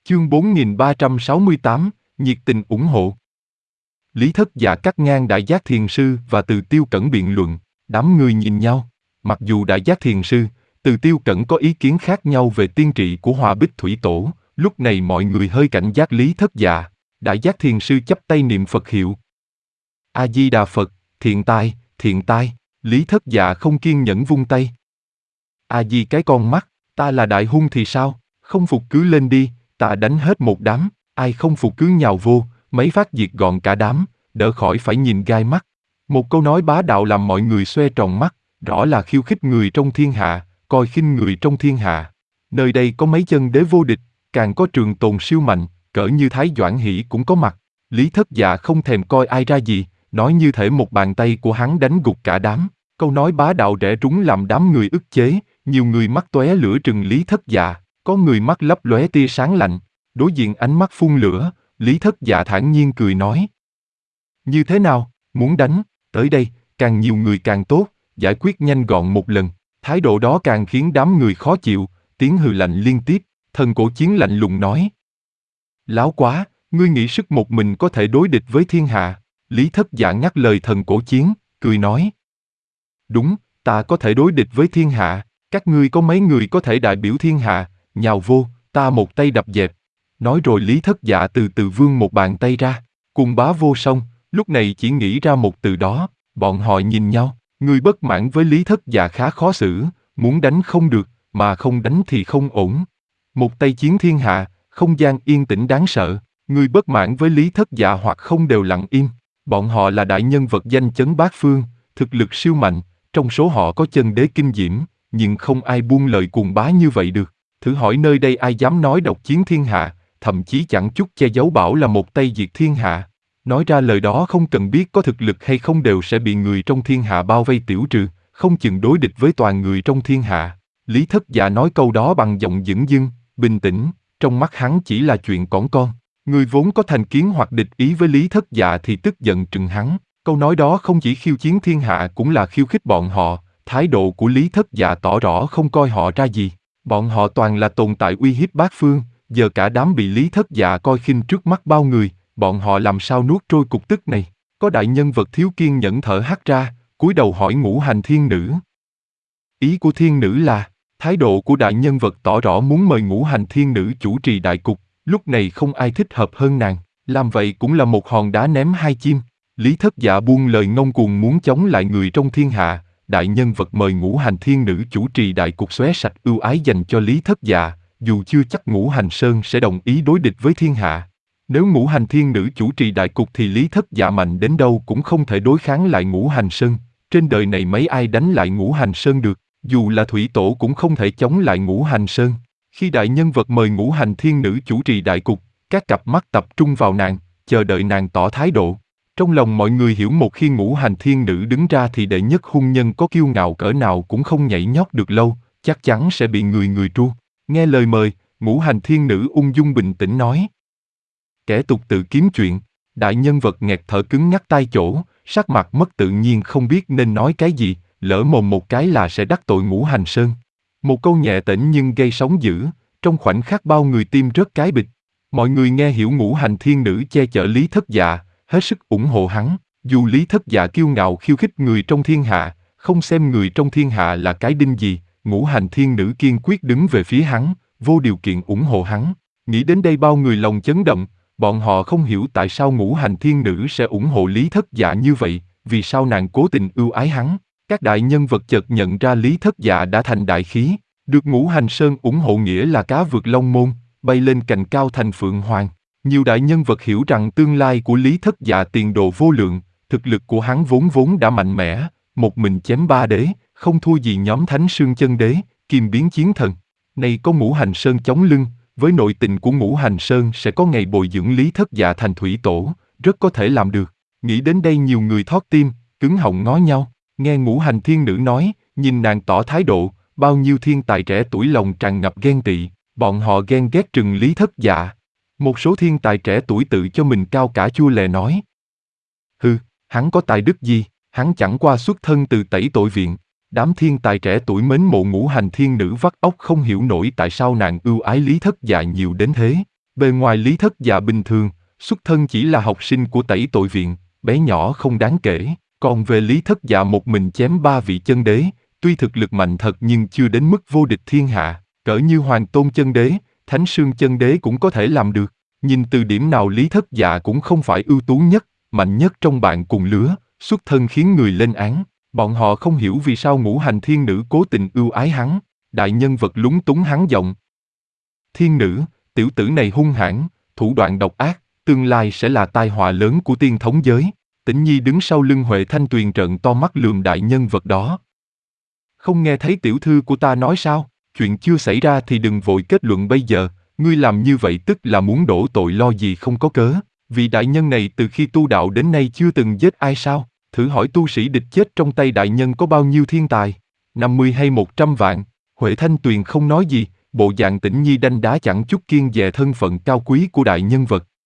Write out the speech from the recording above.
Chương 4368, nhiệt tình ủng hộ. Lý Thất Dạ cắt ngang Đại Giác Thiền Sư và Từ Tiêu Cẩn biện luận, đám người nhìn nhau. Mặc dù Đại Giác Thiền Sư, Từ Tiêu Cẩn có ý kiến khác nhau về tiên trị của Hoa Bích Thủy Tổ, lúc này mọi người hơi cảnh giác Lý Thất Dạ. Đại Giác Thiền Sư chắp tay niệm Phật hiệu. A Di Đà Phật, thiện tai, thiện tai. Lý Thất Dạ không kiên nhẫn vung tay. A Di cái con mắt, ta là đại hung thì sao, không phục cứ lên đi, ta đánh hết một đám, ai không phục cứ nhào vô, mấy phát diệt gọn cả đám, đỡ khỏi phải nhìn gai mắt. Một câu nói bá đạo làm mọi người xoe tròn mắt, rõ là khiêu khích người trong thiên hạ, coi khinh người trong thiên hạ. Nơi đây có mấy chân đế vô địch, càng có trường tồn siêu mạnh, cỡ như Thái Doãn Hỷ cũng có mặt. Lý Thất Dạ không thèm coi ai ra gì, nói như thể một bàn tay của hắn đánh gục cả đám. Câu nói bá đạo rẽ rúng làm đám người ức chế, nhiều người mắt tóe lửa trừng Lý Thất Dạ, có người mắt lấp lóe tia sáng lạnh. Đối diện ánh mắt phun lửa, Lý Thất Dạ thản nhiên cười nói. Như thế nào, muốn đánh, tới đây, càng nhiều người càng tốt, giải quyết nhanh gọn một lần. Thái độ đó càng khiến đám người khó chịu, tiếng hừ lạnh liên tiếp, Thần Cổ Chiến lạnh lùng nói. Láo quá, ngươi nghĩ sức một mình có thể đối địch với thiên hạ. Lý Thất Dạ ngắt lời Thần Cổ Chiến, cười nói. Đúng, ta có thể đối địch với thiên hạ, các ngươi có mấy người có thể đại biểu thiên hạ, nhào vô, ta một tay đập dẹp. Nói rồi Lý Thất Dạ từ từ vươn một bàn tay ra, cùng bá vô song, lúc này chỉ nghĩ ra một từ đó, bọn họ nhìn nhau, người bất mãn với Lý Thất Dạ khá khó xử, muốn đánh không được, mà không đánh thì không ổn. Một tay chiến thiên hạ, không gian yên tĩnh đáng sợ, người bất mãn với Lý Thất Dạ hoặc không đều lặng im, bọn họ là đại nhân vật danh chấn bát phương, thực lực siêu mạnh, trong số họ có chân đế kinh diễm, nhưng không ai buông lời cuồng bá như vậy được. Thử hỏi nơi đây ai dám nói độc chiến thiên hạ, thậm chí chẳng chút che giấu bảo là một tay diệt thiên hạ. Nói ra lời đó không cần biết có thực lực hay không đều sẽ bị người trong thiên hạ bao vây tiểu trừ, không chừng đối địch với toàn người trong thiên hạ. Lý Thất Dạ nói câu đó bằng giọng dửng dưng, bình tĩnh, trong mắt hắn chỉ là chuyện cỏn con. Người vốn có thành kiến hoặc địch ý với Lý Thất Dạ thì tức giận trừng hắn. Câu nói đó không chỉ khiêu chiến thiên hạ cũng là khiêu khích bọn họ, thái độ của Lý Thất Dạ tỏ rõ không coi họ ra gì. Bọn họ toàn là tồn tại uy hiếp bát phương, giờ cả đám bị Lý Thất Dạ coi khinh trước mắt bao người, bọn họ làm sao nuốt trôi cục tức này. Có đại nhân vật thiếu kiên nhẫn thở hắt ra, cúi đầu hỏi Ngũ Hành Thiên Nữ. Ý của Thiên Nữ là, thái độ của đại nhân vật tỏ rõ muốn mời Ngũ Hành Thiên Nữ chủ trì đại cục, lúc này không ai thích hợp hơn nàng, làm vậy cũng là một hòn đá ném hai chim. Lý Thất Dạ buông lời ngông cuồng muốn chống lại người trong thiên hạ, đại nhân vật mời Ngũ Hành Thiên Nữ chủ trì đại cục xóa sạch ưu ái dành cho Lý Thất Dạ, dù chưa chắc Ngũ Hành Sơn sẽ đồng ý đối địch với thiên hạ. Nếu Ngũ Hành Thiên Nữ chủ trì đại cục thì Lý Thất Dạ mạnh đến đâu cũng không thể đối kháng lại Ngũ Hành Sơn. Trên đời này mấy ai đánh lại Ngũ Hành Sơn được, dù là Thủy Tổ cũng không thể chống lại Ngũ Hành Sơn. Khi đại nhân vật mời Ngũ Hành Thiên Nữ chủ trì đại cục, các cặp mắt tập trung vào nàng, chờ đợi nàng tỏ thái độ. Trong lòng mọi người hiểu một khi Ngũ Hành Thiên Nữ đứng ra thì đệ nhất hung nhân có kiêu ngạo cỡ nào cũng không nhảy nhót được lâu, chắc chắn sẽ bị người tru. Nghe lời mời, Ngũ Hành Thiên Nữ ung dung bình tĩnh nói. Kẻ tục tự kiếm chuyện, đại nhân vật nghẹt thở cứng nhắc tai chỗ, sắc mặt mất tự nhiên không biết nên nói cái gì, lỡ mồm một cái là sẽ đắc tội Ngũ Hành Sơn. Một câu nhẹ tĩnh nhưng gây sóng dữ, trong khoảnh khắc bao người tim rớt cái bịch. Mọi người nghe hiểu Ngũ Hành Thiên Nữ che chở Lý Thất Dạ, hết sức ủng hộ hắn, dù Lý Thất Dạ kiêu ngạo khiêu khích người trong thiên hạ, không xem người trong thiên hạ là cái đinh gì, Ngũ Hành Thiên Nữ kiên quyết đứng về phía hắn, vô điều kiện ủng hộ hắn. Nghĩ đến đây bao người lòng chấn động, bọn họ không hiểu tại sao Ngũ Hành Thiên Nữ sẽ ủng hộ Lý Thất Dạ như vậy, vì sao nàng cố tình ưu ái hắn. Các đại nhân vật chợt nhận ra Lý Thất Dạ đã thành đại khí, được Ngũ Hành Sơn ủng hộ nghĩa là cá vượt long môn, bay lên cành cao thành phượng hoàng. Nhiều đại nhân vật hiểu rằng tương lai của Lý Thất Dạ tiền đồ vô lượng, thực lực của hắn vốn đã mạnh mẽ, một mình chém ba đế, không thua gì nhóm Thánh Sương Chân Đế, Kim Biến Chiến Thần. Nay có Ngũ Hành Sơn chống lưng, với nội tình của Ngũ Hành Sơn sẽ có ngày bồi dưỡng Lý Thất Dạ thành Thủy Tổ, rất có thể làm được. Nghĩ đến đây nhiều người thót tim, cứng họng ngó nhau, nghe Ngũ Hành Thiên Nữ nói, nhìn nàng tỏ thái độ, bao nhiêu thiên tài trẻ tuổi lòng tràn ngập ghen tị, bọn họ ghen ghét trừng Lý Thất Dạ. Một số thiên tài trẻ tuổi tự cho mình cao cả chua lè nói. Hừ, hắn có tài đức gì, hắn chẳng qua xuất thân từ Tẩy Tội Viện. Đám thiên tài trẻ tuổi mến mộ Ngũ Hành Thiên Nữ vắt óc không hiểu nổi tại sao nàng ưu ái Lý Thất Dạ nhiều đến thế. Bề ngoài Lý Thất Dạ bình thường, xuất thân chỉ là học sinh của tẩy tội viện, bé nhỏ không đáng kể. Còn về Lý Thất Dạ một mình chém 3 vị chân đế, tuy thực lực mạnh thật nhưng chưa đến mức vô địch thiên hạ, cỡ như Hoàng Tôn chân đế, Thánh Sương chân đế cũng có thể làm được. Nhìn từ điểm nào Lý Thất Dạ cũng không phải ưu tú nhất, mạnh nhất trong bạn cùng lứa, xuất thân khiến người lên án. Bọn họ không hiểu vì sao Ngũ Hành Thiên Nữ cố tình ưu ái hắn. Đại nhân vật lúng túng hắn giọng. Thiên nữ, tiểu tử này hung hãn, thủ đoạn độc ác, tương lai sẽ là tai họa lớn của tiên thống giới. Tĩnh Nhi đứng sau lưng Huệ Thanh Tuyền trợn to mắt lườm đại nhân vật đó. Không nghe thấy tiểu thư của ta nói sao? Chuyện chưa xảy ra thì đừng vội kết luận bây giờ, ngươi làm như vậy tức là muốn đổ tội lo gì không có cớ. Vì đại nhân này từ khi tu đạo đến nay chưa từng giết ai sao? Thử hỏi tu sĩ địch chết trong tay đại nhân có bao nhiêu thiên tài? 50 hay 100 vạn? Huệ Thanh Tuyền không nói gì, bộ dạng Tĩnh Nhi đanh đá chẳng chút kiêng dè thân phận cao quý của đại nhân vật.